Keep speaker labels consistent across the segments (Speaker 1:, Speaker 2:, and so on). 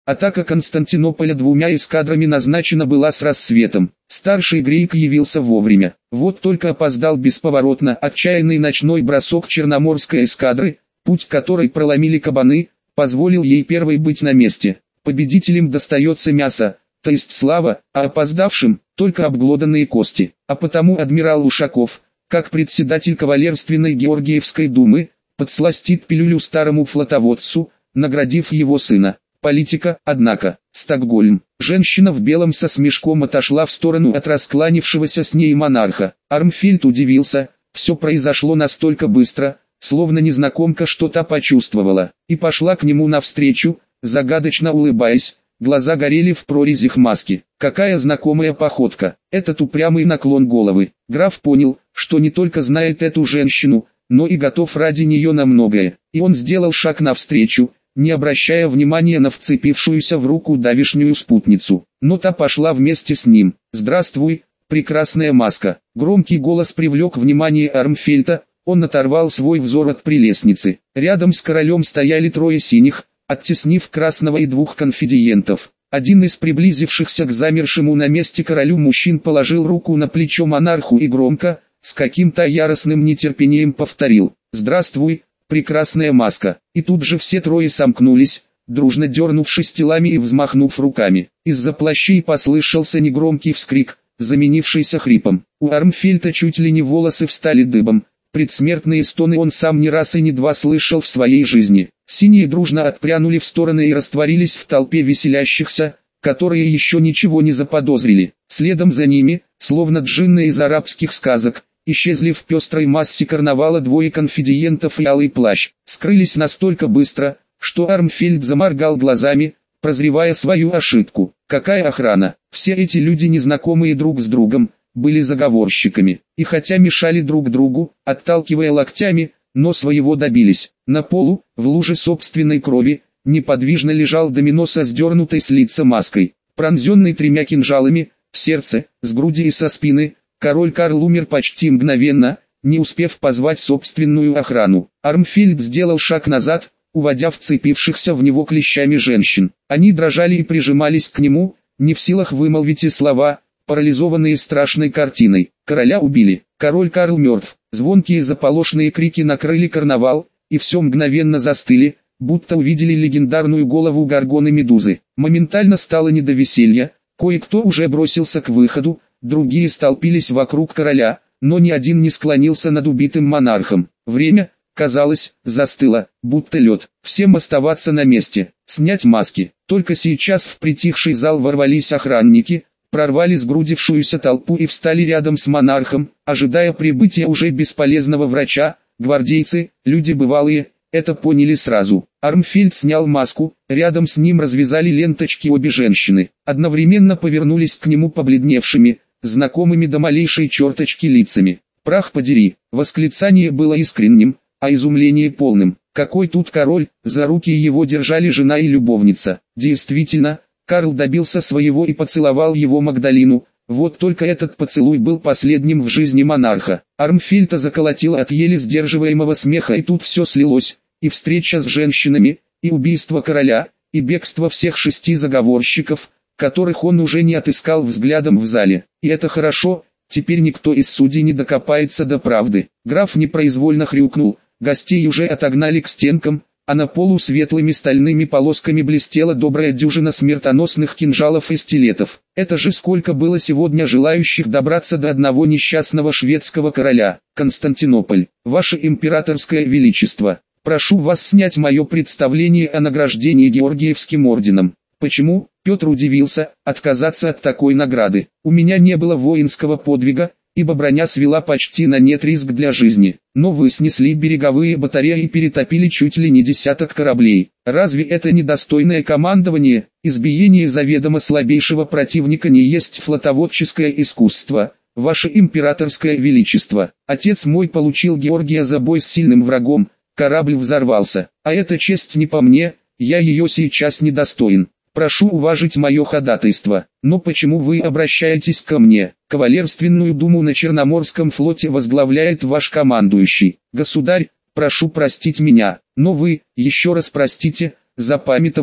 Speaker 1: Атака Константинополя двумя эскадрами назначена была с рассветом. Старший грек явился вовремя. Вот только опоздал бесповоротно отчаянный ночной бросок Черноморской эскадры, путь которой проломили кабаны, позволил ей первой быть на месте. Победителям достается мясо, то есть слава, а опоздавшим – только обглоданные кости. А потому адмирал Ушаков, как председатель кавалерственной Георгиевской думы, подсластит пилюлю старому флотоводцу, наградив его сына. Политика, однако. Стокгольм. Женщина в белом со смешком отошла в сторону от раскланившегося с ней монарха. Армфельд удивился, все произошло настолько быстро, словно незнакомка что-то почувствовала, и пошла к нему навстречу, загадочно улыбаясь. Глаза горели в прорезях маски. Какая знакомая походка. Этот упрямый наклон головы. Граф понял, что не только знает эту женщину, но и готов ради нее на многое. И он сделал шаг навстречу, не обращая внимания на вцепившуюся в руку давишнюю спутницу. Но та пошла вместе с ним. «Здравствуй, прекрасная маска». Громкий голос привлек внимание Армфельда. Он оторвал свой взор от прелестницы. Рядом с королем стояли трое синих, оттеснив красного и двух конфидиентов. Один из приблизившихся к замершему на месте королю мужчин положил руку на плечо монарху и громко, с каким-то яростным нетерпением повторил: «Здравствуй, прекрасная маска». И тут же все трое сомкнулись, дружно дернувшись телами и взмахнув руками. Из-за плащей послышался негромкий вскрик, заменившийся хрипом. У Армфельда чуть ли не волосы встали дыбом. Предсмертные стоны он сам не раз и не два слышал в своей жизни. Синие дружно отпрянули в стороны и растворились в толпе веселящихся, которые еще ничего не заподозрили. Следом за ними, словно джинны из арабских сказок, исчезли в пестрой массе карнавала двое конфидиентов и алый плащ. Скрылись настолько быстро, что Армфельд заморгал глазами, прозревая свою ошибку. Какая охрана? Все эти люди, незнакомые друг с другом, были заговорщиками, и хотя мешали друг другу, отталкивая локтями, но своего добились. На полу, в луже собственной крови, неподвижно лежал домино со сдернутой с лица маской. Пронзенный 3 кинжалами, в сердце, с груди и со спины, король Карл умер почти мгновенно, не успев позвать собственную охрану. Армфельд сделал шаг назад, уводя вцепившихся в него клещами женщин. Они дрожали и прижимались к нему, не в силах вымолвить и слова, парализованные страшной картиной. Короля убили, король Карл мертв. Звонкие заполошенные крики накрыли карнавал, и все мгновенно застыли, будто увидели легендарную голову Горгоны-Медузы. Моментально стало не до веселья, кое-кто уже бросился к выходу, другие столпились вокруг короля, но ни один не склонился над убитым монархом. Время, казалось, застыло, будто лед. Всем оставаться на месте, снять маски. Только сейчас в притихший зал ворвались охранники, прорвали сгрудившуюся толпу и встали рядом с монархом, ожидая прибытия уже бесполезного врача. Гвардейцы, люди бывалые, это поняли сразу. Армфельд снял маску, рядом с ним развязали ленточки обе женщины. Одновременно повернулись к нему побледневшими, знакомыми до малейшей черточки лицами. «Прах подери!» Восклицание было искренним, а изумление полным. Какой тут король? За руки его держали жена и любовница. Действительно, Карл добился своего и поцеловал его Магдалину. Вот только этот поцелуй был последним в жизни монарха. Армфельда заколотило от еле сдерживаемого смеха, и тут все слилось. И встреча с женщинами, и убийство короля, и бегство всех 6 заговорщиков, которых он уже не отыскал взглядом в зале. И это хорошо, теперь никто из судей не докопается до правды. Граф непроизвольно хрюкнул, гостей уже отогнали к стенкам, а на полу светлыми стальными полосками блестела добрая дюжина смертоносных кинжалов и стилетов. Это же сколько было сегодня желающих добраться до одного несчастного шведского короля. Константинополь, ваше императорское величество, прошу вас снять мое представление о награждении Георгиевским орденом. Почему? Петр удивился, отказаться от такой награды. У меня не было воинского подвига, ибо броня свела почти на нет риск для жизни. Но вы снесли береговые батареи и перетопили чуть ли не 10 кораблей. Разве это недостойное командование? Избиение заведомо слабейшего противника не есть флотоводческое искусство, ваше императорское величество. Отец мой получил Георгия за бой с сильным врагом, корабль взорвался. А эта честь не по мне, я ее сейчас недостоин. Прошу уважить мое ходатайство. Но почему вы обращаетесь ко мне? Кавалерственную думу на Черноморском флоте возглавляет ваш командующий. Государь, прошу простить меня, но вы, еще раз простите, запамятовали,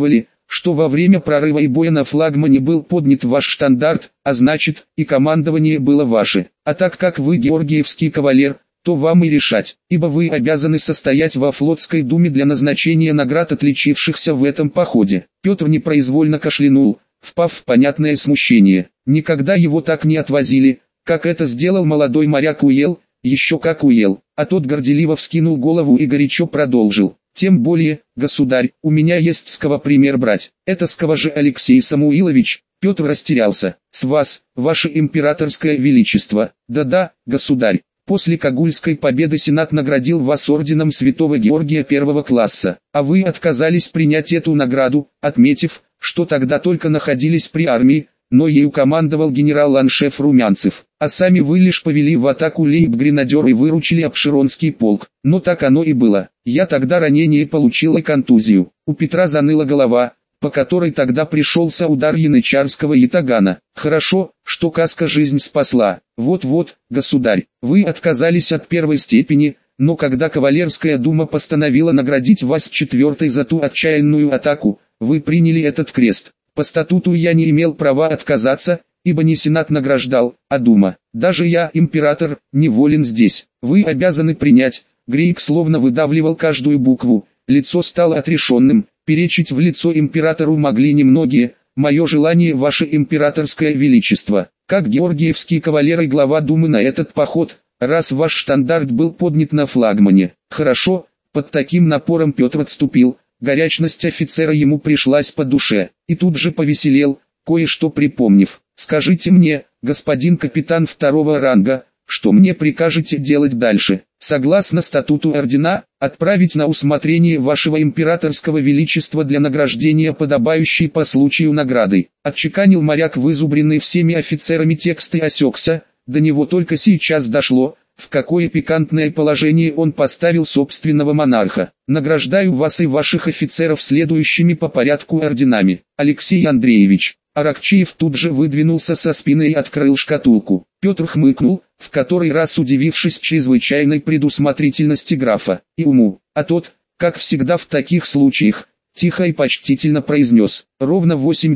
Speaker 1: что во время прорыва и боя на флагмане был поднят ваш штандарт, а значит, и командование было ваше. А так как вы георгиевский кавалер, то вам и решать, ибо вы обязаны состоять во флотской думе для назначения наград отличившихся в этом походе. Петр непроизвольно кашлянул, впав в понятное смущение. Никогда его так не отвозили, как это сделал молодой моряк Уел, еще как Уел. А тот горделиво вскинул голову и горячо продолжил. Тем более, государь, у меня есть с кого пример брать. Это с кого же Алексей Самуилович? Петр растерялся. С вас, ваше императорское величество. Да-да, государь. После Кагульской победы Сенат наградил вас орденом Святого Георгия первого класса, а вы отказались принять эту награду, отметив, что тогда только находились при армии, но ею командовал генерал-аншеф Румянцев, а сами вы лишь повели в атаку лейб-гренадер и выручили Апшеронский полк. Но так оно и было. Я тогда ранение получил и контузию. У Петра заныла голова, по которой тогда пришелся удар янычарского ятагана. Хорошо, что каска жизнь спасла. Вот-вот, государь, вы отказались от первой степени, но когда кавалерская дума постановила наградить вас четвертой за ту отчаянную атаку, вы приняли этот крест. По статуту я не имел права отказаться, ибо не Сенат награждал, а дума. Даже я, император, неволен здесь. Вы обязаны принять. Грейк словно выдавливал каждую букву, лицо стало отрешенным, перечить в лицо императору могли немногие. Мое желание, ваше императорское величество, как георгиевский кавалер и глава думы на этот поход, раз ваш штандарт был поднят на флагмане. Хорошо, под таким напором Петр отступил. Горячность офицера ему пришлась по душе, и тут же повеселел, кое-что припомнив. «Скажите мне, господин капитан второго ранга, что мне прикажете делать дальше? Согласно статуту ордена, отправить на усмотрение вашего императорского величества для награждения подобающей по случаю награды». Отчеканил моряк, вызубренный всеми офицерами текст, и осекся, до него только сейчас дошло, в какое пикантное положение он поставил собственного монарха. «Награждаю вас и ваших офицеров следующими по порядку орденами. Алексей Андреевич». Аракчеев тут же выдвинулся со спины и открыл шкатулку. Петр хмыкнул, в который раз удивившись чрезвычайной предусмотрительности графа и уму, а тот, как всегда в таких случаях, тихо и почтительно произнес: «Ровно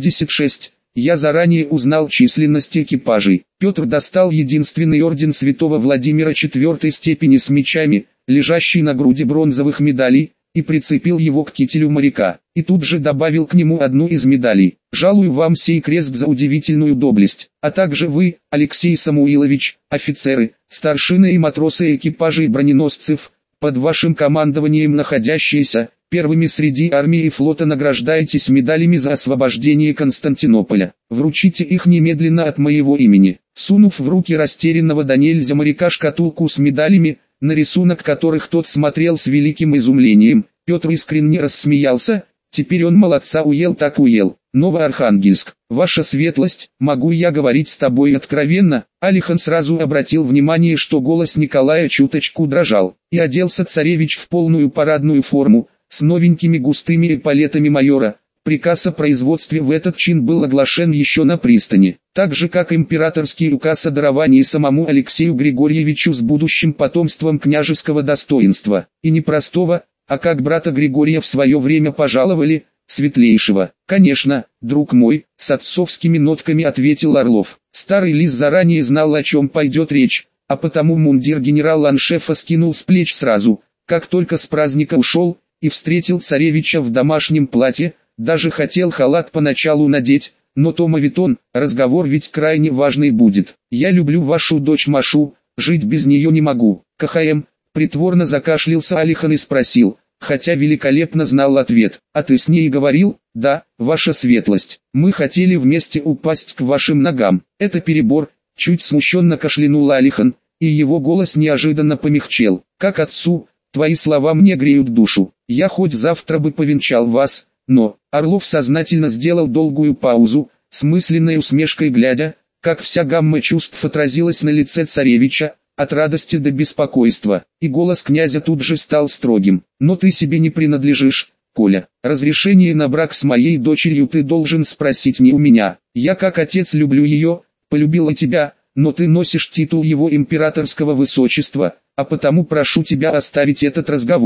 Speaker 1: 86. Я заранее узнал численность экипажей». Петр достал единственный орден святого Владимира четвертой степени с мечами, лежащий на груди бронзовых медалей, и прицепил его к кителю моряка, и тут же добавил к нему одну из медалей. «Жалую вам сей крест за удивительную доблесть, а также вы, Алексей Самуилович, офицеры, старшины и матросы экипажей броненосцев, под вашим командованием находящиеся, первыми среди армии и флота награждаетесь медалями за освобождение Константинополя. Вручите их немедленно от моего имени». Сунув в руки растерянного до нельзя моряка шкатулку с медалями, на рисунок которых тот смотрел с великим изумлением, Петр искренне рассмеялся. Теперь он молодца уел так уел. «Новоархангельск, ваша светлость, могу я говорить с тобой откровенно?» Алихан сразу обратил внимание, что голос Николая чуточку дрожал, и оделся царевич в полную парадную форму, с новенькими густыми эполетами майора. Приказ о производстве в этот чин был оглашен еще на пристани, так же как императорский указ о даровании самому Алексею Григорьевичу с будущим потомством княжеского достоинства, и не простого, а как брата Григория в свое время пожаловали, светлейшего. «Конечно, друг мой», — с отцовскими нотками ответил Орлов. Старый лис заранее знал, о чем пойдет речь, а потому мундир генерал-аншефа скинул с плеч сразу, как только с праздника ушел, и встретил царевича в домашнем платье. Даже хотел халат поначалу надеть, но то мавитон, разговор ведь крайне важный будет. «Я люблю вашу дочь Машу, жить без нее не могу». КХМ, притворно закашлялся Алихан и спросил, хотя великолепно знал ответ: «А ты с ней говорил?» «Да, ваша светлость, мы хотели вместе упасть к вашим ногам». «Это перебор», чуть смущенно кашлянул Алихан, и его голос неожиданно помягчел. «Как отцу, твои слова мне греют душу. Я хоть завтра бы повенчал вас, но...» Орлов сознательно сделал долгую паузу, с мысленной усмешкой глядя, как вся гамма чувств отразилась на лице царевича, от радости до беспокойства, и голос князя тут же стал строгим. «Но ты себе не принадлежишь, Коля. Разрешение на брак с моей дочерью ты должен спросить не у меня. Я как отец люблю ее, полюбила тебя, но ты носишь титул его императорского высочества, а потому прошу тебя оставить этот разговор».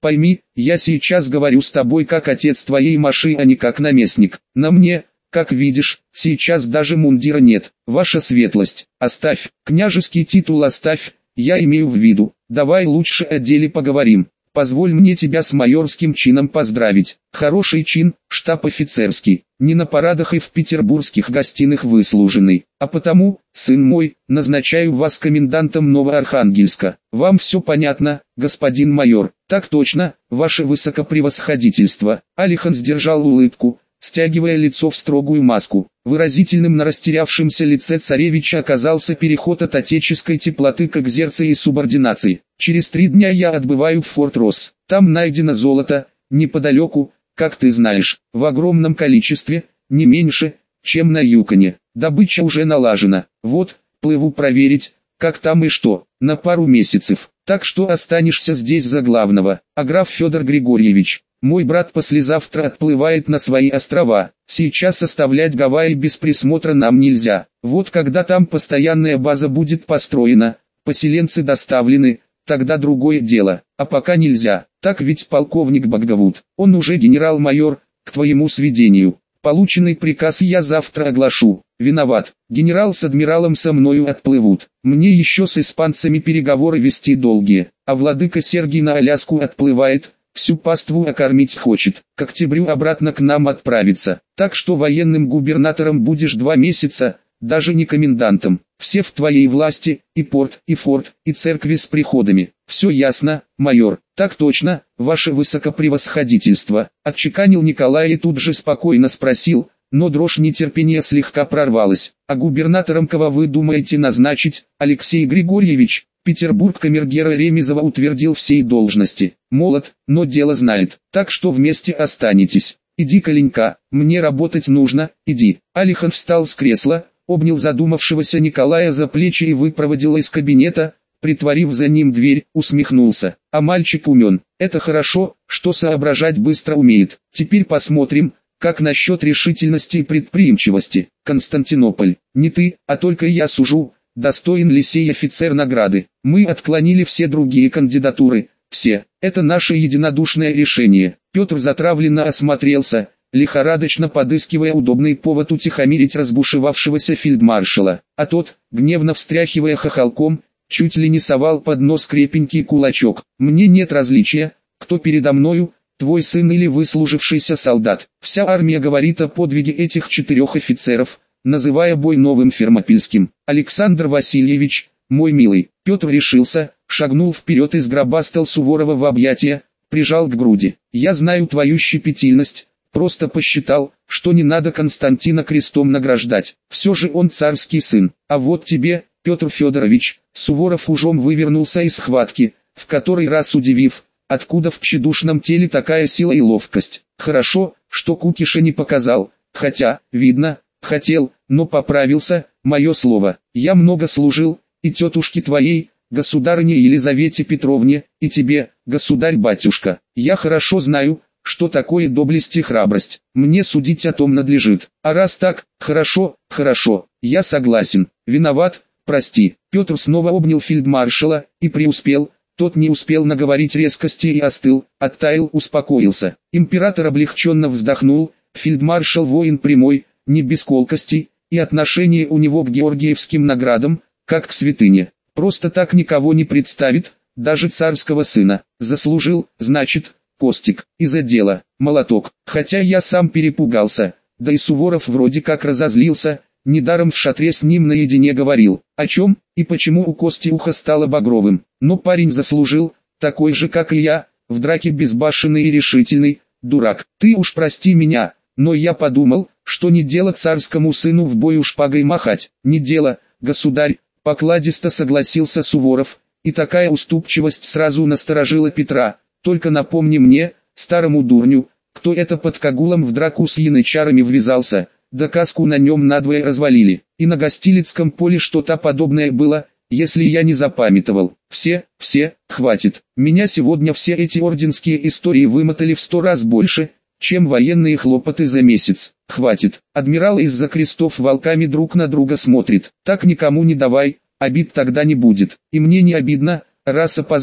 Speaker 1: Пойми, я сейчас говорю с тобой как отец твоей Маши, а не как наместник. На мне, как видишь, сейчас даже мундира нет. Ваша светлость, оставь, княжеский титул оставь, я имею в виду. Давай лучше о деле поговорим. Позволь мне тебя с майорским чином поздравить. Хороший чин, штаб-офицерский, не на парадах и в петербургских гостиных выслуженный. А потому, сын мой, назначаю вас комендантом Новоархангельска. Вам все понятно, господин майор? Так точно, ваше высокопревосходительство. Алихан сдержал улыбку, стягивая лицо в строгую маску. Выразительным на растерявшемся лице царевича оказался переход от отеческой теплоты к экзерции и субординации. Через 3 дня я отбываю в Форт Росс. Там найдено золото, неподалеку, как ты знаешь, в огромном количестве, не меньше, чем на Юконе. Добыча уже налажена. Вот, плыву проверить, как там и что, на пару месяцев. Так что останешься здесь за главного. А граф Федор Григорьевич, мой брат послезавтра отплывает на свои острова. Сейчас оставлять Гавайи без присмотра нам нельзя. Вот когда там постоянная база будет построена, поселенцы доставлены, тогда другое дело. А пока нельзя. Так ведь полковник Багговуд, он уже генерал-майор, к твоему сведению. Полученный приказ я завтра оглашу. Виноват. Генерал с адмиралом со мною отплывут. Мне еще с испанцами переговоры вести долгие. А владыка Сергий на Аляску отплывает. Всю паству окормить хочет, к октябрю обратно к нам отправится. Так что военным губернатором будешь 2 месяца, даже не комендантом. Все в твоей власти, и порт, и форт, и церкви с приходами. Все ясно, майор? Так точно, ваше высокопревосходительство, отчеканил Николай и тут же спокойно спросил, но дрожь нетерпения слегка прорвалась. А губернатором кого вы думаете назначить, Алексей Григорьевич? Петербург камергера Ремезова утвердил всей должности. Молод, но дело знает, так что вместе останетесь. Иди, Коленька, мне работать нужно, иди. Алихан встал с кресла, обнял задумавшегося Николая за плечи и выпроводил из кабинета, притворив за ним дверь, усмехнулся. А мальчик умен, это хорошо, что соображать быстро умеет. Теперь посмотрим, как насчет решительности и предприимчивости. Константинополь, не ты, а только я сужу. Достоин ли сей офицер награды? Мы отклонили все другие кандидатуры, все. Это наше единодушное решение. Петр затравленно осмотрелся, лихорадочно подыскивая удобный повод утихомирить разбушевавшегося фельдмаршала. А тот, гневно встряхивая хохолком, чуть ли не совал под нос крепенький кулачок. Мне нет различия, кто передо мною, твой сын или выслужившийся солдат. Вся армия говорит о подвиге этих 4 офицеров, называя бой новым Фермопильским. Александр Васильевич, мой милый, Петр решился, шагнул вперед и сгробастал Суворова в объятия, прижал к груди. Я знаю твою щепетильность, просто посчитал, что не надо Константина крестом награждать. Все же он царский сын. А вот тебе, Петр Федорович, Суворов ужом вывернулся из схватки, в который раз удивив, откуда в тщедушном теле такая сила и ловкость. Хорошо, что Кукиша не показал, хотя, видно, хотел, но поправился, мое слово. Я много служил, и тетушке твоей, государыне Елизавете Петровне, и тебе, государь-батюшка. Я хорошо знаю, что такое доблесть и храбрость. Мне судить о том надлежит. А раз так, хорошо, хорошо, я согласен. Виноват, прости. Петр снова обнял фельдмаршала, и преуспел. Тот не успел наговорить резкости и остыл, оттаял, успокоился. Император облегченно вздохнул, фельдмаршал воин прямой, не без колкостей, и отношение у него к георгиевским наградам, как к святыне. Просто так никого не представит, даже царского сына. Заслужил, значит, Костик, из-за дела, молоток. Хотя я сам перепугался, да и Суворов вроде как разозлился, недаром в шатре с ним наедине говорил, о чем и почему у Кости ухо стало багровым. Но парень заслужил, такой же как и я, в драке безбашенный и решительный, дурак. Ты уж прости меня, но я подумал, что не дело царскому сыну в бою шпагой махать. Не дело, государь, покладисто согласился Суворов, и такая уступчивость сразу насторожила Петра. Только напомни мне, старому дурню, кто это под Кагулом в драку с янычарами ввязался, да каску на нем надвое развалили. И на Гостилицком поле что-то подобное было, если я не запамятовал. Все, хватит. Меня сегодня все эти орденские истории вымотали в 100 раз больше, чем военные хлопоты за месяц. Хватит. Адмирал из-за крестов волками друг на друга смотрит. Так никому не давай, обид тогда не будет. И мне не обидно, раз опоздал,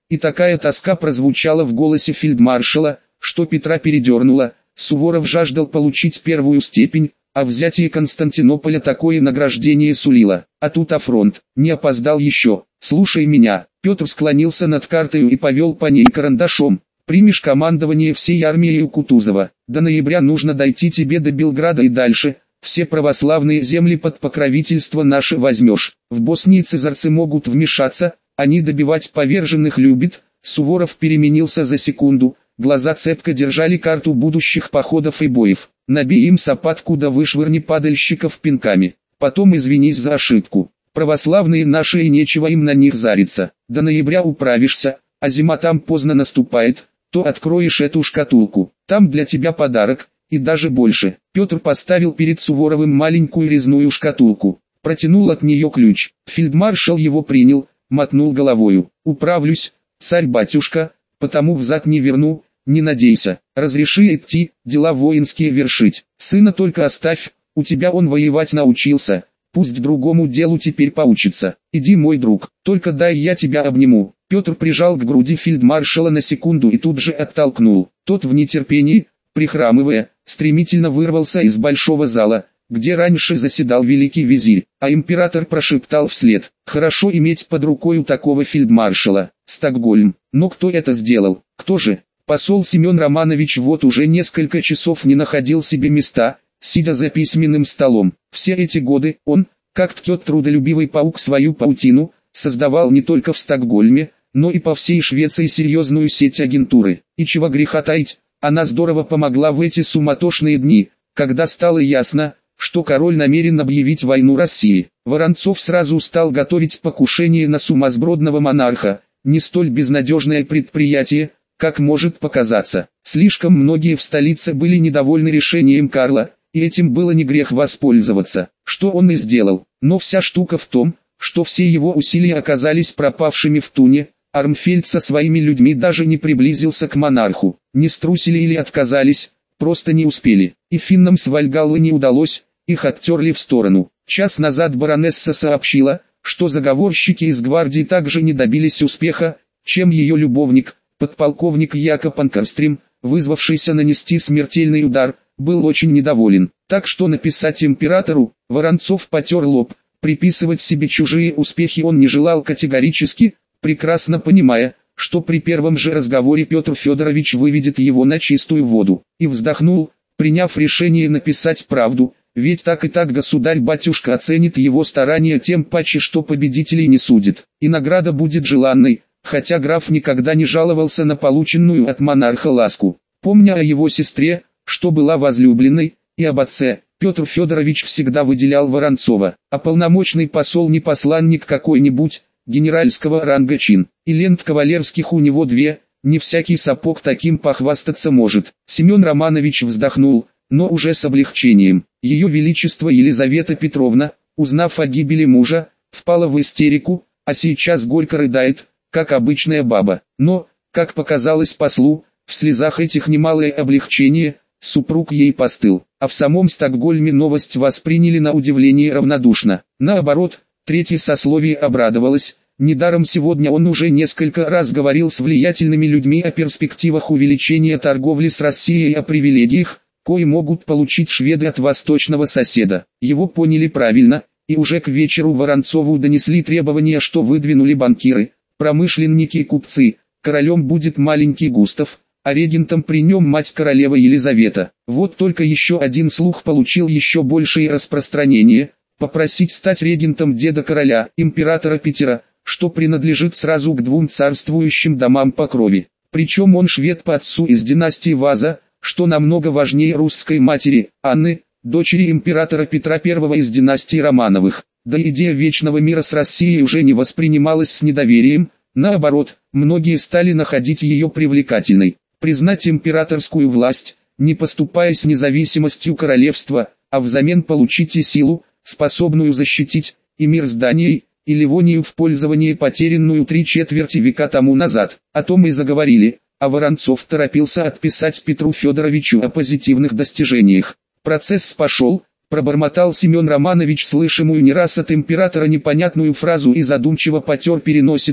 Speaker 1: И такая тоска прозвучала в голосе фельдмаршала, что Петра передернуло. Суворов жаждал получить первую степень, а взятие Константинополя такое награждение сулило. А тут афронт, не опоздал еще. Слушай меня. Петр склонился над картой и повел по ней карандашом. Примешь командование всей армией у Кутузова. До ноября нужно дойти тебе до Белграда и дальше. Все православные земли под покровительство наше возьмешь. В Боснии цезарцы могут вмешаться, они добивать поверженных любят. Суворов переменился за секунду. Глаза цепко держали карту будущих походов и боев. Набей им сапатку да вышвырни падальщиков пинками. Потом извинись за ошибку. Православные наши и нечего им на них зариться. До ноября управишься, а зима там поздно наступает, то откроешь эту шкатулку. Там для тебя подарок, и даже больше. Петр поставил перед Суворовым маленькую резную шкатулку. Протянул от нее ключ. Фельдмаршал его принял, мотнул головою. Управлюсь, царь-батюшка, потому взад не верну, не надейся. Разреши идти, дела воинские вершить. Сына только оставь, у тебя он воевать научился. Пусть другому делу теперь поучится. Иди, мой друг, только дай я тебя обниму. Петр прижал к груди фельдмаршала на секунду и тут же оттолкнул. Тот в нетерпении, прихрамывая, стремительно вырвался из большого зала, где раньше заседал великий визирь, а император прошептал вслед: «Хорошо иметь под рукою такого фельдмаршала, Стокгольм». Но кто это сделал? Кто же? Посол Семен Романович вот уже несколько часов не находил себе места, сидя за письменным столом. Все эти годы он, как ткет трудолюбивый паук свою паутину, создавал не только в Стокгольме, но и по всей Швеции серьезную сеть агентуры. И чего греха таить, она здорово помогла в эти суматошные дни, когда стало ясно, что король намерен объявить войну России. Воронцов сразу стал готовить покушение на сумасбродного монарха, не столь безнадежное предприятие, как может показаться. Слишком многие в столице были недовольны решением Карла, и этим было не грех воспользоваться, что он и сделал. Но вся штука в том, что все его усилия оказались пропавшими в туне. Армфельд со своими людьми даже не приблизился к монарху, не струсили или отказались, просто не успели. И финнам с Вальгаллы не удалось, их оттерли в сторону. Час назад баронесса сообщила, что заговорщики из гвардии также не добились успеха, чем ее любовник, подполковник Якоб Анкерстрим, вызвавшийся нанести смертельный удар, был очень недоволен. Так что написать императору, Воронцов потер лоб, приписывать себе чужие успехи он не желал категорически, прекрасно понимая, что при первом же разговоре Петр Федорович выведет его на чистую воду. И вздохнул, приняв решение написать правду, ведь так и так государь-батюшка оценит его старания, тем паче, что победителей не судит. И награда будет желанной, хотя граф никогда не жаловался на полученную от монарха ласку. Помня о его сестре, что была возлюбленной, и об отце, Петр Федорович всегда выделял Воронцова, а полномочный посол не посланник какой-нибудь, генеральского ранга чин, и лент кавалерских у него две, не всякий сапог таким похвастаться может. Семен Романович вздохнул, но уже с облегчением. Ее Величество Елизавета Петровна, узнав о гибели мужа, впала в истерику, а сейчас горько рыдает, как обычная баба. Но, как показалось послу, в слезах этих немалое облегчение, супруг ей постыл, а в самом Стокгольме новость восприняли на удивление равнодушно. Наоборот, третье сословие обрадовалось. Недаром сегодня он уже несколько раз говорил с влиятельными людьми о перспективах увеличения торговли с Россией и о привилегиях, кои могут получить шведы от восточного соседа. Его поняли правильно, и уже к вечеру Воронцову донесли требования, что выдвинули банкиры, промышленники и купцы. Королем будет маленький Густав, а регентом при нем мать королева Елизавета. Вот только еще один слух получил еще большее распространение: попросить стать регентом деда короля, императора Петра, что принадлежит сразу к двум царствующим домам по крови. Причем он швед по отцу из династии Ваза, что намного важнее русской матери, Анны, дочери императора Петра I из династии Романовых. Да идея вечного мира с Россией уже не воспринималась с недоверием, наоборот, многие стали находить ее привлекательной. Признать императорскую власть, не поступаясь независимостью королевства, а взамен получить и силу, способную защитить, и мир с Данией, и Ливонию в пользование, потерянную 3/4 века тому назад. О том и заговорили, а Воронцов торопился отписать Петру Федоровичу о позитивных достижениях. Процесс пошел, пробормотал Семен Романович слышимую не раз от императора непонятную фразу и задумчиво потер переносицу.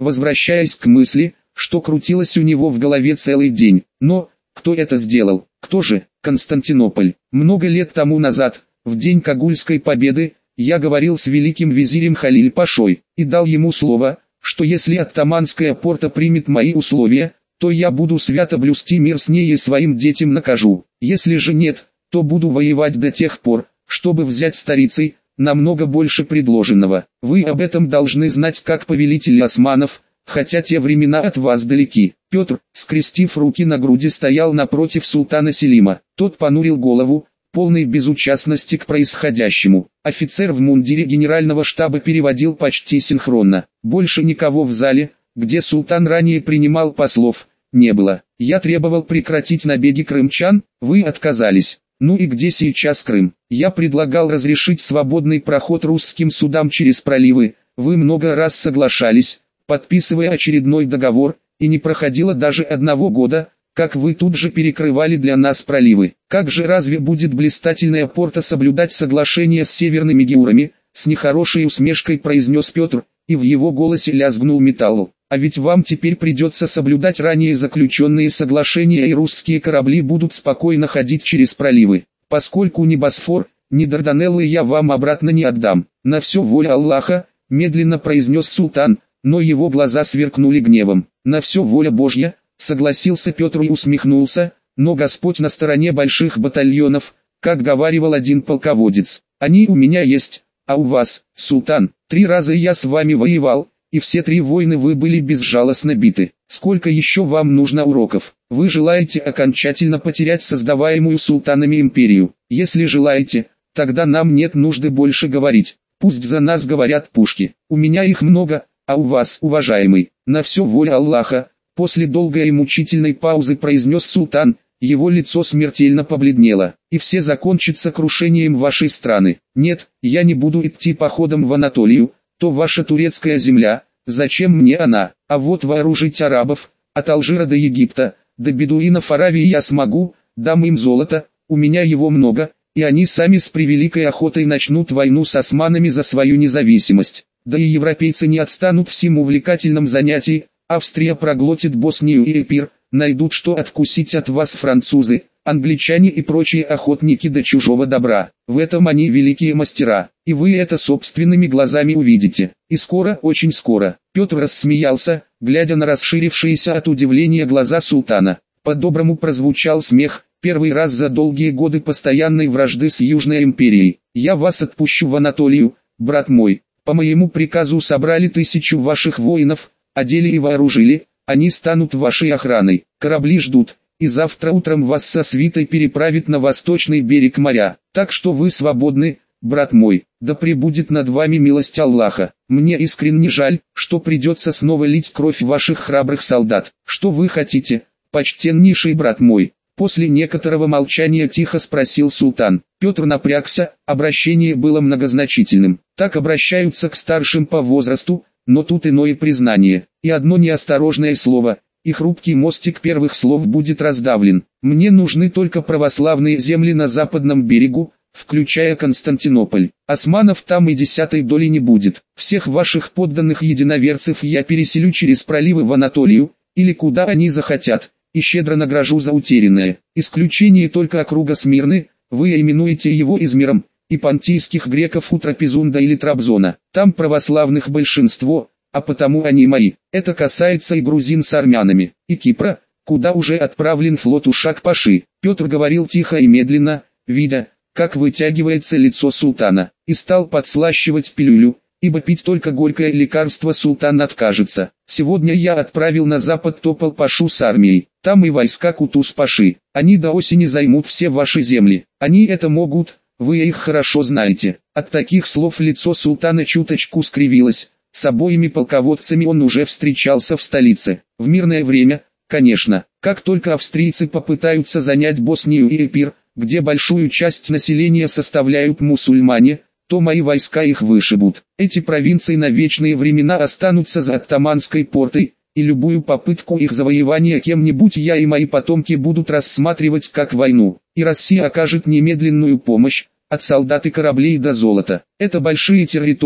Speaker 1: возвращаясь к мысли, что крутилось у него в голове целый день. Но, кто это сделал? Кто же? Константинополь. Много лет тому назад, в день Кагульской победы, я говорил с великим визирем Халиль-Пашой, и дал ему слово, что если оттаманская порта примет мои условия, то я буду свято блюсти мир с ней и своим детям накажу. Если же нет, то буду воевать до тех пор, чтобы взять старицей, намного больше предложенного. Вы об этом должны знать как повелитель османов, хотя те времена от вас далеки. Петр, скрестив руки на груди, стоял напротив султана Селима. Тот понурил голову, полной безучастности к происходящему. Офицер в мундире генерального штаба переводил почти синхронно. Больше никого в зале, где султан ранее принимал послов, не было. Я требовал прекратить набеги крымчан, вы отказались. Ну и где сейчас Крым? Я предлагал разрешить свободный проход русским судам через проливы, вы много раз соглашались, подписывая очередной договор, и не проходило даже 1 года, как вы тут же перекрывали для нас проливы. Как же разве будет блистательная порта соблюдать соглашение с северными геурами, с нехорошей усмешкой произнес Петр, и в его голосе лязгнул металл. А ведь вам теперь придется соблюдать ранее заключенные соглашения, и русские корабли будут спокойно ходить через проливы, поскольку ни Босфор, ни Дарданеллы я вам обратно не отдам. На все воля Аллаха, медленно произнес султан, но его глаза сверкнули гневом. На все воля Божья, согласился Петр и усмехнулся, но Господь на стороне больших батальонов, как говаривал один полководец. Они у меня есть, а у вас, султан, 3 раза я с вами воевал, и все 3 войны вы были безжалостно биты. Сколько еще вам нужно уроков? Вы желаете окончательно потерять создаваемую султанами империю? Если желаете, тогда нам нет нужды больше говорить. Пусть за нас говорят пушки. У меня их много, а у вас, уважаемый, на все воля Аллаха. После долгой и мучительной паузы произнес султан, его лицо смертельно побледнело. И все закончится крушением вашей страны. Нет, я не буду идти походом в Анатолию, то ваша турецкая земля, зачем мне она? А вот вооружить арабов, от Алжира до Египта, до бедуинов Аравии я смогу, дам им золото, у меня его много, и они сами с превеликой охотой начнут войну с османами за свою независимость. Да и европейцы не отстанут в сим увлекательном занятии, Австрия проглотит Боснию и Эпир, найдут что откусить от вас французы, англичане и прочие охотники до чужого добра. В этом они великие мастера, и вы это собственными глазами увидите. И скоро, очень скоро. Петр рассмеялся, глядя на расширившиеся от удивления глаза султана. По-доброму прозвучал смех, первый раз за долгие годы постоянной вражды с Южной империей. Я вас отпущу в Анатолию, брат мой. По моему приказу собрали 1000 ваших воинов, одели и вооружили, они станут вашей охраной. Корабли ждут, и завтра утром вас со свитой переправит на восточный берег моря. Так что вы свободны, брат мой, да пребудет над вами милость Аллаха. Мне искренне жаль, что придется снова лить кровь ваших храбрых солдат. Что вы хотите, почтеннейший брат мой? После некоторого молчания тихо спросил султан. Петр напрягся, обращение было многозначительным. Так обращаются к старшим по возрасту, но тут иное признание, и одно неосторожное слово, и хрупкий мостик первых слов будет раздавлен. Мне нужны только православные земли на западном берегу, включая Константинополь. Османов там и 10 доли не будет. Всех ваших подданных единоверцев я переселю через проливы в Анатолию, или куда они захотят, и щедро награжу за утерянное. Исключение только округа Смирны, вы именуете его Измиром, и понтийских греков у Трапезунда или Трабзона. Там православных большинство, а потому они мои. Это касается и грузин с армянами, и Кипра, куда уже отправлен флот Ушак-Паши. Петр говорил тихо и медленно, видя, как вытягивается лицо султана, и стал подслащивать пилюлю, ибо пить только горькое лекарство султан откажется. Сегодня я отправил на запад Топал-Пашу с армией, там и войска Кутуз-Паши. Они до осени займут все ваши земли. Они это могут, вы их хорошо знаете. От таких слов лицо султана чуточку скривилось. С обоими полководцами он уже встречался в столице. В мирное время, конечно, как только австрийцы попытаются занять Боснию и Эпир, где большую часть населения составляют мусульмане, то мои войска их вышибут. Эти провинции на вечные времена останутся за оттаманской портой, и любую попытку их завоевания кем-нибудь я и мои потомки будут рассматривать как войну. И Россия окажет немедленную помощь, от солдат и кораблей до золота. Это большие территории,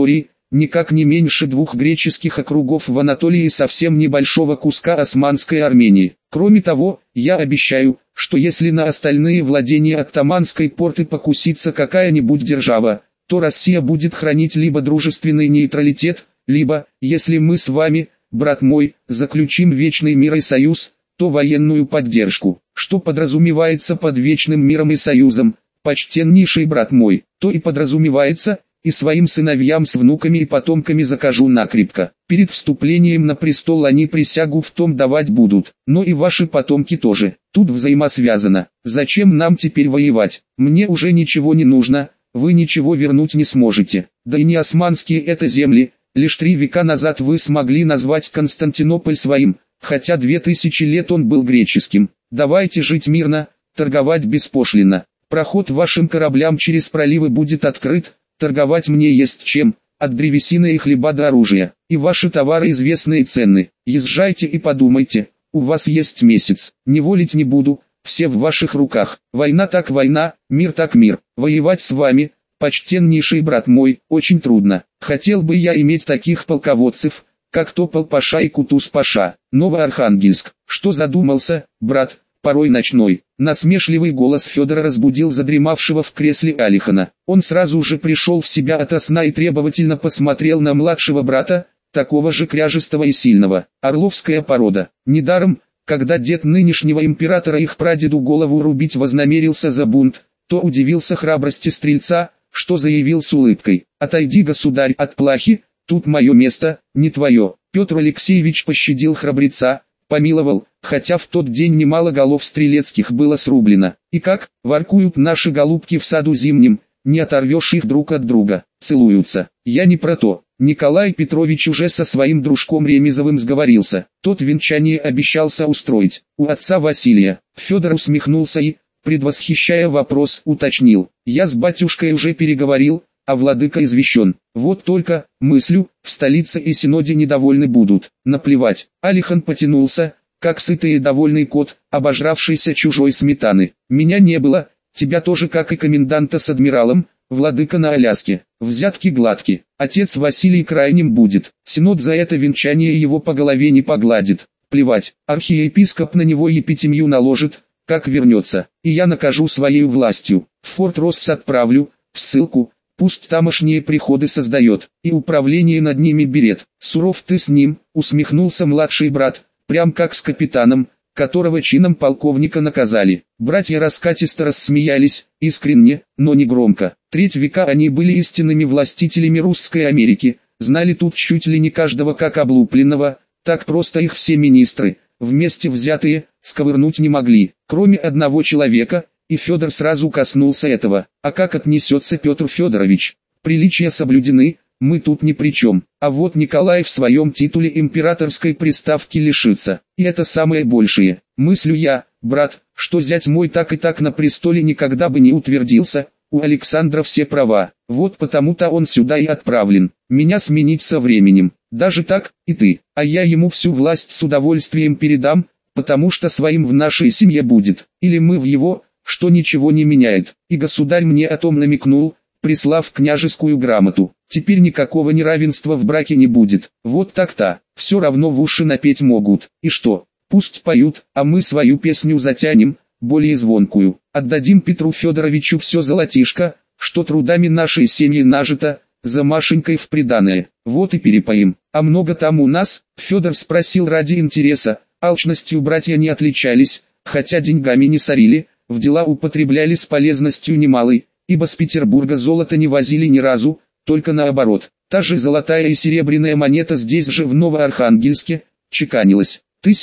Speaker 1: никак не меньше 2 греческих округов в Анатолии и совсем небольшого куска Османской Армении. Кроме того, я обещаю, что если на остальные владения Оттоманской порты покусится какая-нибудь держава, то Россия будет хранить либо дружественный нейтралитет, либо, если мы с вами, брат мой, заключим вечный мир и союз, то военную поддержку. Что подразумевается под вечным миром и союзом, почтеннейший брат мой, то и подразумевается, и своим сыновьям с внуками и потомками закажу накрепко. Перед вступлением на престол они присягу в том давать будут, но и ваши потомки тоже. Тут взаимосвязано. Зачем нам теперь воевать? Мне уже ничего не нужно, вы ничего вернуть не сможете. Да и не османские это земли, лишь 3 века назад вы смогли назвать Константинополь своим, хотя 2000 лет он был греческим. Давайте жить мирно, торговать беспошлинно. Проход вашим кораблям через проливы будет открыт, торговать мне есть чем, от древесины и хлеба до оружия. И ваши товары известны и ценны. Езжайте и подумайте, у вас есть месяц. Не волить не буду, все в ваших руках. Война так война, мир так мир. Воевать с вами, почтеннейший брат мой, очень трудно. Хотел бы я иметь таких полководцев, как Топал-паша и Кутуз-паша. Новоархангельск. Что задумался, брат, порой ночной? Насмешливый голос Федора разбудил задремавшего в кресле Алихана. Он сразу же пришел в себя ото сна и требовательно посмотрел на младшего брата, такого же кряжестого и сильного. Орловская порода. Недаром, когда дед нынешнего императора их прадеду голову рубить вознамерился за бунт, то удивился храбрости стрельца, что заявил с улыбкой: «Отойди, государь, от плахи, тут мое место, не твое». Петр Алексеевич пощадил храбреца, помиловал, хотя в тот день немало голов стрелецких было срублено. И как воркуют наши голубки в саду зимнем, не оторвешь их друг от друга, целуются. Я не про то. Николай Петрович уже со своим дружком Ремезовым сговорился. Тот венчание обещался устроить у отца Василия. Федор усмехнулся и, предвосхищая вопрос, уточнил: «Я с батюшкой уже переговорил, а владыка извещен. Вот только, мыслю, в столице и синоде недовольны будут. Наплевать». Алихан потянулся, как сытый и довольный кот, обожравшийся чужой сметаны. «Меня не было, тебя тоже, как и коменданта с адмиралом, владыка на Аляске. Взятки гладки. Отец Василий крайним будет. Синод за это венчание его по голове не погладит. Плевать, архиепископ на него епитемью наложит, как вернется, и я накажу своей властью. В Форт Росс отправлю, в ссылку, пусть тамошние приходы создает, и управление над ними берет». «Суров ты с ним», усмехнулся младший брат, прям как с капитаном, которого чином полковника наказали. Братья раскатисто рассмеялись, искренне, но не громко. 3 века они были истинными властителями русской Америки, знали тут чуть ли не каждого как облупленного, так просто их все министры, вместе взятые, сковырнуть не могли, кроме одного человека, и Федор сразу коснулся этого. А как отнесется Петр Федорович? Приличия соблюдены, мы тут ни при чем. А вот Николай в своем титуле императорской приставки лишится. И это самое большее. Мыслю я, брат, что зять мой так и так на престоле никогда бы не утвердился, у Александра все права. Вот потому-то он сюда и отправлен. Меня сменить со временем. Даже так, и ты. А я ему всю власть с удовольствием передам, потому что своим в нашей семье будет. Или мы в его, что ничего не меняет. И государь мне о том намекнул, прислав княжескую грамоту. Теперь никакого неравенства в браке не будет. Вот так-то, все равно в уши напеть могут. И что, пусть поют, а мы свою песню затянем, более звонкую. Отдадим Петру Федоровичу все золотишко, что трудами нашей семьи нажито, за Машенькой в приданое. Вот и перепоим. А много там у нас? Федор спросил ради интереса. Алчностью братья не отличались, хотя деньгами не сорили, в дела употребляли с полезностью немалой, ибо с Петербурга золото не возили ни разу, только наоборот. Та же золотая и серебряная монета здесь же в Новоархангельске чеканилась.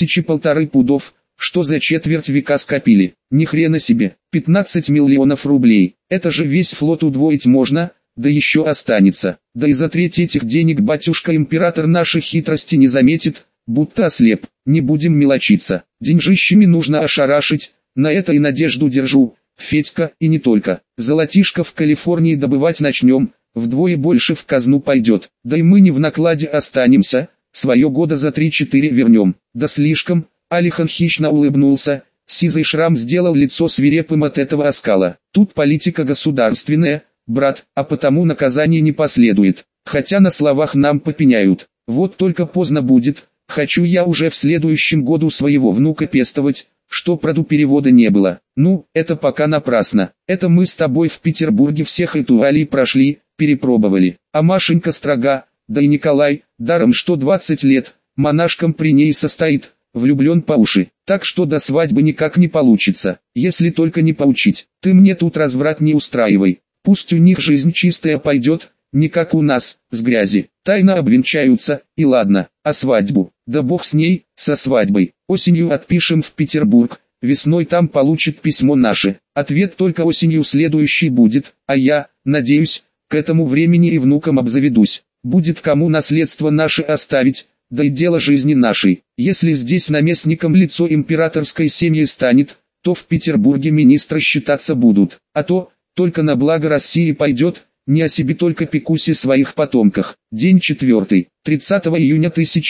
Speaker 1: 1,5 пудов, что за четверть века скопили. Ни хрена себе, 15 миллионов рублей. Это же весь флот удвоить можно, да еще останется. Да и за треть этих денег батюшка-император наши хитрости не заметит, будто ослеп. Не будем мелочиться, деньжищами нужно ошарашить, на это и надежду держу, Федька, и не только. Золотишко в Калифорнии добывать начнем, вдвое больше в казну пойдет. Да и мы не в накладе останемся, свое года за 3-4 вернем. Да слишком. Алихан хищно улыбнулся, сизый шрам сделал лицо свирепым от этого оскала. Тут политика государственная, брат, а потому наказание не последует. хотя на словах нам попеняют. Вот только поздно будет, хочу я уже в следующем году своего внука пестовать, чтоб роду перевода не было. Ну, это пока напрасно, это мы с тобой в Петербурге всех ритуалей прошли, перепробовали. А Машенька строга, да и Николай, даром что 20 лет, монашком при ней состоит, влюблен по уши, так что до свадьбы никак не получится, если только не поучить. Ты мне тут разврат не устраивай, пусть у них жизнь чистая пойдет, не как у нас, с грязи. Тайно обвенчаются, и ладно, а свадьбу, да бог с ней, со свадьбой. Осенью отпишем в Петербург, весной там получит письмо наше. Ответ только осенью следующий будет, а я, надеюсь, к этому времени и внукам обзаведусь. Будет кому наследство наше оставить, да и дело жизни нашей. Если здесь наместником лицо императорской семьи станет, то в Петербурге министры считаться будут. А то, только на благо России пойдет, не о себе только пекусь и своих потомках. День 4. 30 июня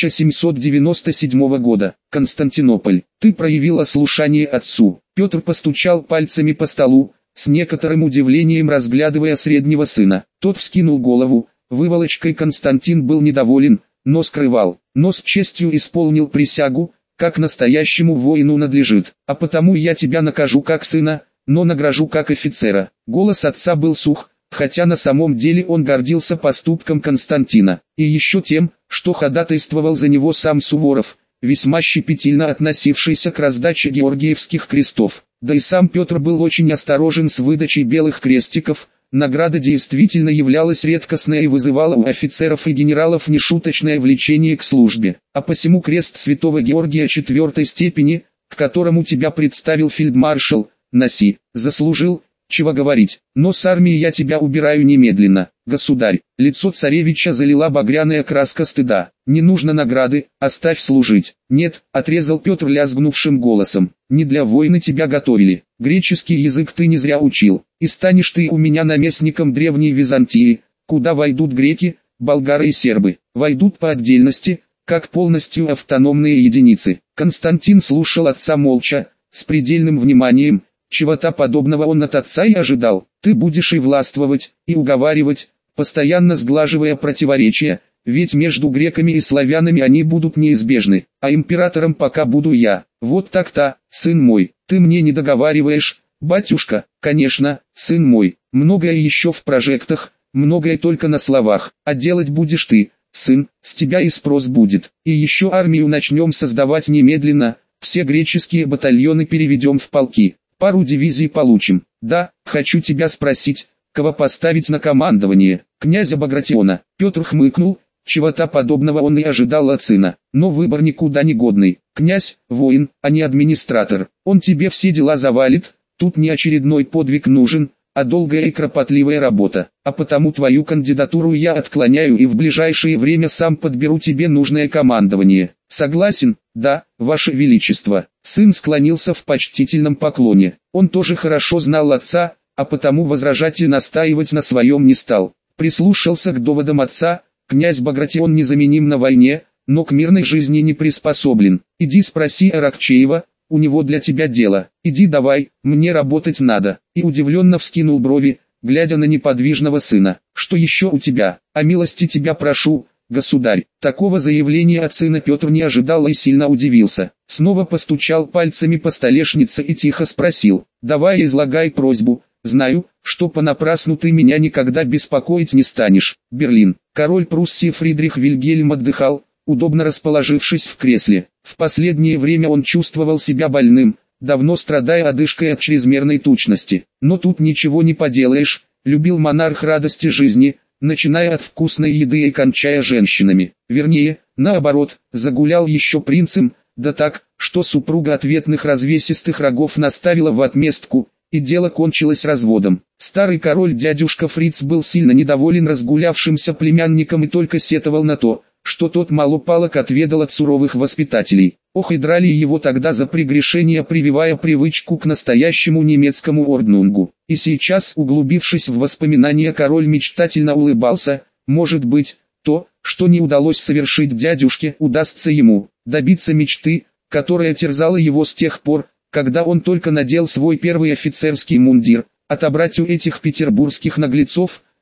Speaker 1: 1797 года. Константинополь. Ты проявила слушание отцу. Петр постучал пальцами по столу, с некоторым удивлением разглядывая среднего сына. Тот вскинул голову, выволочкой Константин был недоволен, но скрывал. Но с честью исполнил присягу, как настоящему воину надлежит. А потому я тебя накажу как сына, но награжу как офицера. Голос отца был сух, хотя на самом деле он гордился поступком Константина, и еще тем, что ходатайствовал за него сам Суворов, весьма щепетильно относившийся к раздаче георгиевских крестов. Да и сам Петр был очень осторожен с выдачей белых крестиков, награда действительно являлась редкостной и вызывала у офицеров и генералов нешуточное влечение к службе. А посему крест святого Георгия 4 степени, к которому тебя представил фельдмаршал, носи, заслужил, чего говорить, но с армией я тебя убираю немедленно, государь. Лицо царевича залила багряная краска стыда. Не нужно награды, оставь служить. Нет, отрезал Петр лязгнувшим голосом, не для войны тебя готовили. Греческий язык ты не зря учил, и станешь ты у меня наместником древней Византии, куда войдут греки, болгары и сербы, войдут по отдельности, как полностью автономные единицы. Константин слушал отца молча, с предельным вниманием. Чего-то подобного он от отца и ожидал. Ты будешь и властвовать, и уговаривать, постоянно сглаживая противоречия, ведь между греками и славянами они будут неизбежны, а императором пока буду я. Вот так-то, сын мой, ты мне не договариваешь, батюшка, конечно, сын мой, многое еще в прожектах, многое только на словах, а делать будешь ты, сын, с тебя и спрос будет. И еще армию начнем создавать немедленно, все греческие батальоны переведем в полки. Пару дивизий получим. Да, хочу тебя спросить, кого поставить на командование? Князя Багратиона. Петр хмыкнул, чего-то подобного он и ожидал от сына. Но выбор никуда не годный. Князь – воин, а не администратор. Он тебе все дела завалит, тут не очередной подвиг нужен, а долгая и кропотливая работа. А потому твою кандидатуру я отклоняю и в ближайшее время сам подберу тебе нужное командование. Согласен? Да, Ваше Величество. Сын склонился в почтительном поклоне. Он тоже хорошо знал отца, а потому возражать и настаивать на своем не стал. Прислушался к доводам отца, князь Багратион незаменим на войне, но к мирной жизни не приспособлен. Иди спроси Аракчеева, у него для тебя дело. Иди давай, мне работать надо. И удивленно вскинул брови, глядя на неподвижного сына. Что еще у тебя? О милости тебя прошу, государь. Такого заявления от сына Петр не ожидал и сильно удивился. Снова постучал пальцами по столешнице и тихо спросил: давай излагай просьбу, знаю, что понапрасну ты меня никогда беспокоить не станешь. Берлин. Король Пруссии Фридрих Вильгельм отдыхал, удобно расположившись в кресле. В последнее время он чувствовал себя больным, давно страдая одышкой от чрезмерной тучности. Но тут ничего не поделаешь, любил монарх радости жизни, начиная от вкусной еды и кончая женщинами. Вернее, наоборот, загулял еще принцем, да так, что супруга ответных развесистых рогов наставила в отместку, и дело кончилось разводом. Старый король дядюшка Фриц был сильно недоволен разгулявшимся племянником и только сетовал на то, что тот мало палок отведал от суровых воспитателей. Ох и драли его тогда за прегрешение, прививая привычку к настоящему немецкому орднунгу. И сейчас, углубившись в воспоминания, король мечтательно улыбался, может быть, то, что не удалось совершить дядюшке, удастся ему, добиться мечты, которая терзала его с тех пор, когда он только надел свой первый офицерский мундир, отобрать у этих петербургских наглецов,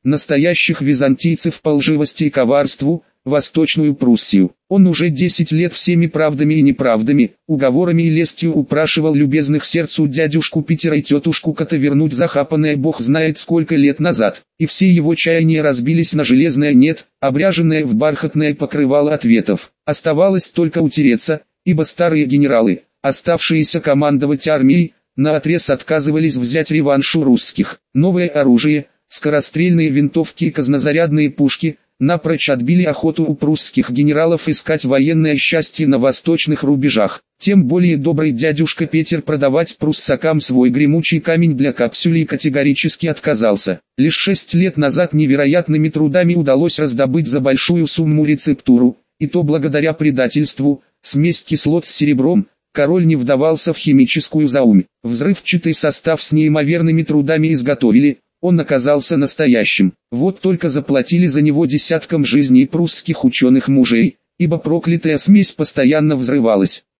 Speaker 1: настоящих византийцев по лживости и коварству, Восточную Пруссию. Он уже 10 лет всеми правдами и неправдами, уговорами и лестью упрашивал любезных сердцу дядюшку Питера и тетушку Кота вернуть захапанное бог знает сколько лет назад, и все его чаяния разбились на железное «нет», обряженное в бархатное покрывало ответов. Оставалось только утереться, ибо старые генералы, оставшиеся командовать армией, наотрез отказывались взять реванш у русских. Новое оружие, скорострельные винтовки и казнозарядные пушки, напрочь отбили охоту у прусских генералов искать военное счастье на восточных рубежах. Тем более добрый дядюшка Петр продавать пруссакам свой гремучий камень для капсулей категорически отказался. Лишь 6 лет назад невероятными трудами удалось раздобыть за большую сумму рецептуру, и то благодаря предательству, смесь кислот с серебром. Король не вдавался в химическую заумь. Взрывчатый состав с неимоверными трудами изготовили. Он оказался настоящим. Вот только заплатили за него десяткам жизней прусских ученых мужей, ибо проклятая смесь постоянно взрывалась.